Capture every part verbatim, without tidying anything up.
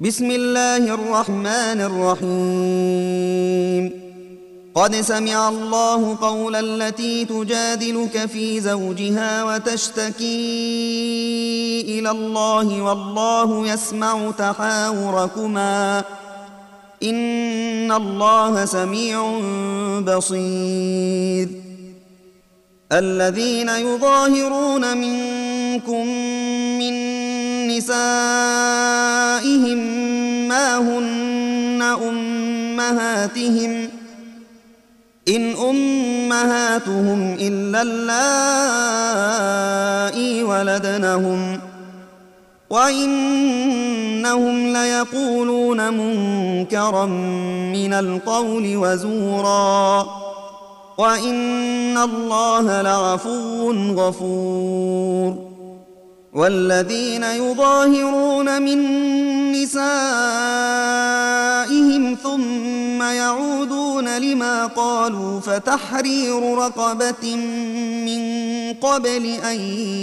بسم الله الرحمن الرحيم. قد سمع الله قول التي تجادلك في زوجها وتشتكي إلى الله والله يسمع تحاوركما إن الله سميع بصير. الذين يظاهرون منكم من نسائهم ما هن أمهاتهم إن أمهاتهم إلا اللائي ولدنهم وإنهم ليقولون منكرا من القول وزورا وإن الله لعفو غفور. والذين يظاهرون من نسائهم ثم يعودون لما قالوا فتحرير رقبة من قبل أن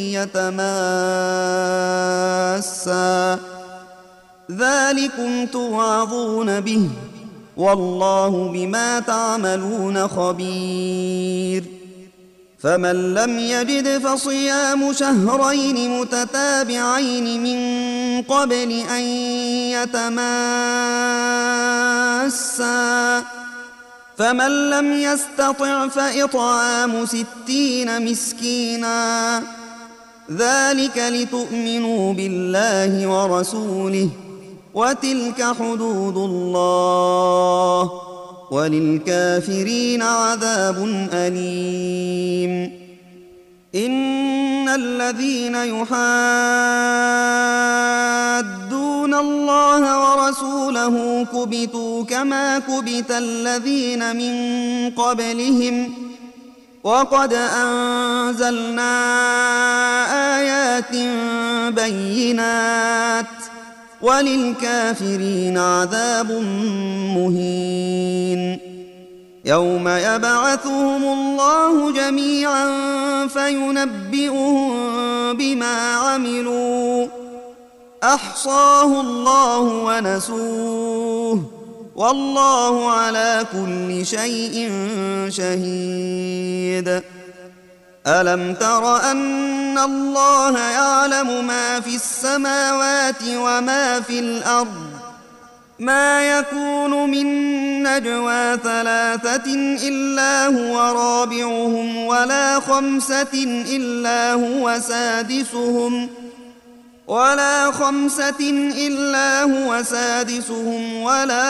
يتماسا ذلكم توعظون به والله بما تعملون خبير. فمن لم يجد فصيام شهرين متتابعين من قبل أن يتماسا فمن لم يستطع فإطعام ستين مسكينا ذلك لتؤمنوا بالله ورسوله وتلك حدود الله وللكافرين عذاب أليم. إن الذين يحادون الله ورسوله كبتوا كما كبت الذين من قبلهم وقد أنزلنا آيات بينات وللكافرين عذاب مهين. يوم يبعثهم الله جميعا فينبئهم بما عملوا أحصاه الله ونسوه والله على كل شيء شهيد. ألم تر أن الله يعلم ما في السماوات وما في الأرض ما يكون من نجوى ثلاثة إلا هو رابعهم ولا خمسة إلا هو سادسهم ولا خمسة إلا هو سادسهم ولا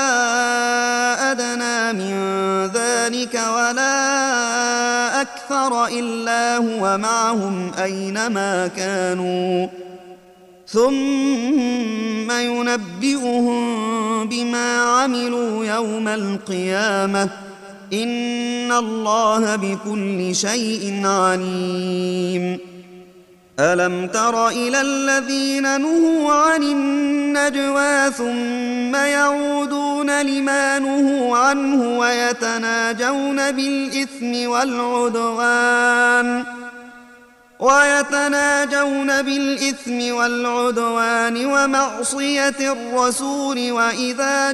أدنى من ذلك ولا أكثر إلا هو معهم أينما كانوا ثم ينبئهم بما عملوا يوم القيامة إن الله بكل شيء عليم. ألم تر إلى الذين نهوا عن النجوى ثم يعودون لما نهوا عنه ويتناجون بالإثم والعدوان ويتناجون بالإثم والعدوان ومعصية الرسول وإذا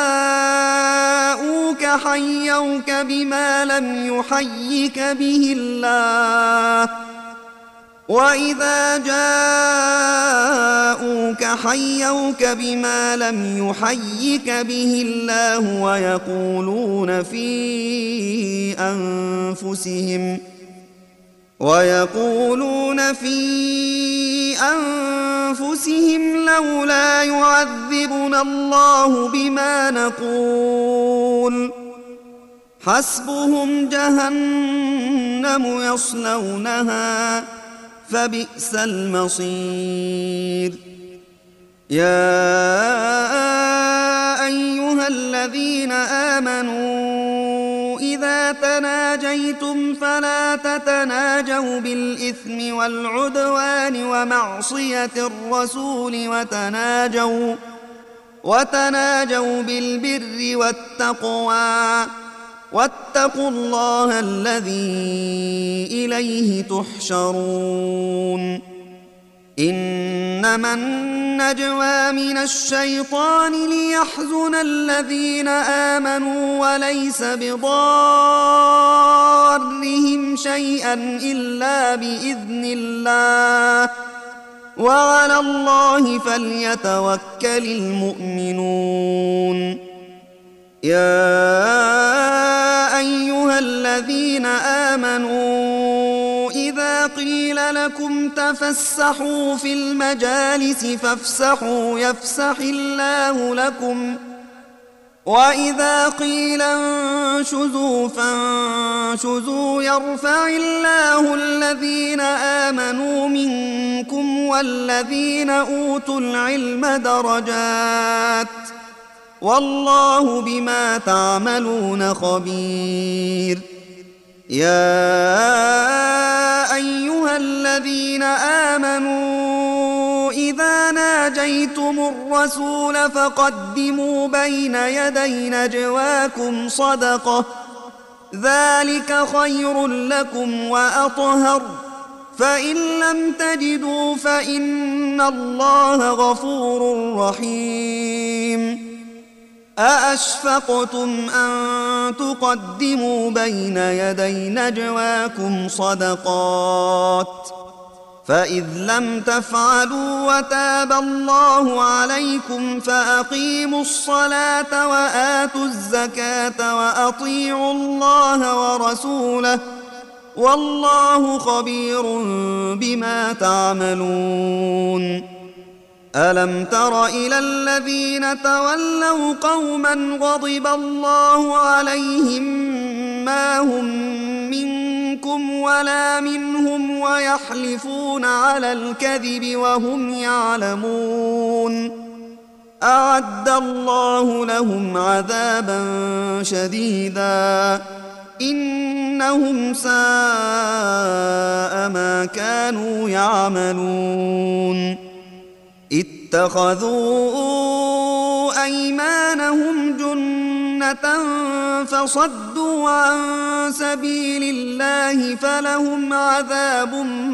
جاءوك حيوك بما لم يحيك به الله وإذا جاءوك حيوك بما لم يحيك به الله ويقولون في أنفسهم ويقولون في أنفسهم لولا يعذبنا الله بما نقول حسبهم جهنم يصلونها فبئس المصير. يا أيها الذين آمنوا إذا تناجيتم فلا تتناجوا بالإثم والعدوان ومعصية الرسول وتناجوا وتناجوا بالبر والتقوى واتقوا الله الذي إليه تحشرون. إنما النجوى من الشيطان ليحزن الذين آمنوا وليس بضارهم شيئا إلا بإذن الله وعلى الله فليتوكل المؤمنون. يا أيها الذين آمنوا إذا قيل لكم تفسحوا في المجالس فافسحوا يفسح الله لكم وإذا قيل انشزوا فانشزوا يرفع الله الذين آمنوا منكم والذين أوتوا العلم درجات والله بما تعملون خبير. يا أيها الذين آمنوا إذا ناجيتم الرسول فقدموا بين يدي نجواكم صدقة ذلك خير لكم وأطهر فإن لم تجدوا فإن الله غفور رحيم. أأشفقتم أن تقدموا بين يدي نجواكم صدقات فإذ لم تفعلوا وتاب الله عليكم فأقيموا الصلاة وآتوا الزكاة وأطيعوا الله ورسوله والله خبير بما تعملون. ألم تر إلى الذين تولوا قوما غضب الله عليهم ما هم منكم ولا منهم ويحلفون على الكذب وهم يعلمون أعد الله لهم عذابا شديدا إنهم ساء ما كانوا يعملون. اتخذوا أيمانهم جنة فصدوا عن سبيل الله فلهم عذاب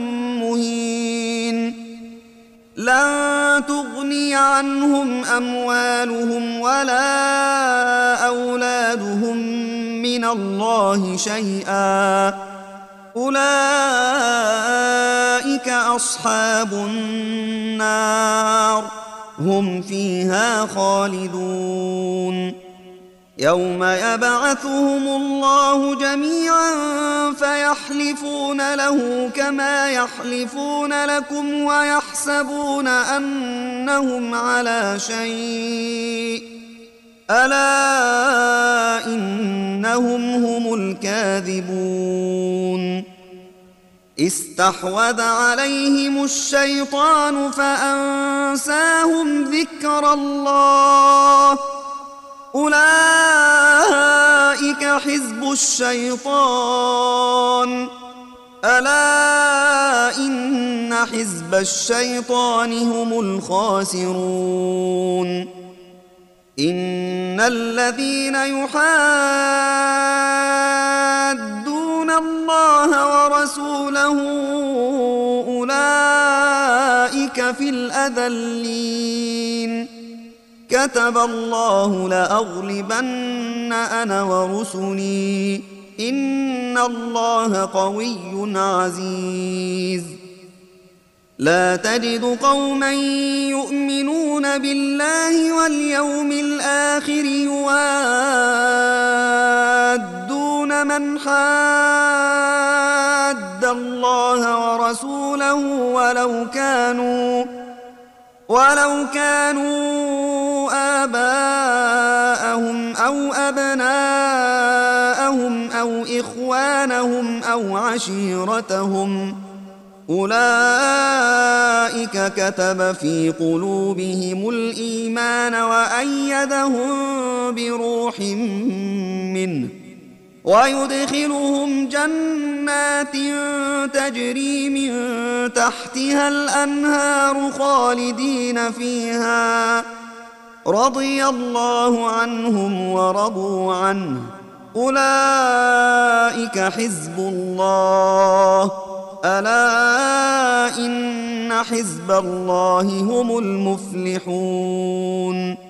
مهين. لن تغني عنهم أموالهم ولا أولادهم من الله شيئا أولئك أصحاب النار هم فيها خالدون. يوم يبعثهم الله جميعا فيحلفون له كما يحلفون لكم ويحسبون أنهم على شيء ألا إنهم هم الكاذبون. استحوذ عليهم الشيطان فأنساهم ذكر الله أولئك حزب الشيطان ألا إن حزب الشيطان هم الخاسرون. إن الذين يحادون الله ورسوله أولئك في الأذلين كتب الله لأغلبن أنا ورسلي إن الله قوي عزيز. لا تجد قوما يؤمنون بالله واليوم الآخر يوادون من حاد الله ورسوله ولو كانوا ولو كانوا آباءهم أو أبناءهم أو إخوانهم أو عشيرتهم أولئك كتب في قلوبهم الإيمان وأيدهم بروح منه ويدخلهم جنات تجري من تحتها الأنهار خالدين فيها رضي الله عنهم ورضوا عنه أولئك حزب الله ألا إن حزب الله هم المفلحون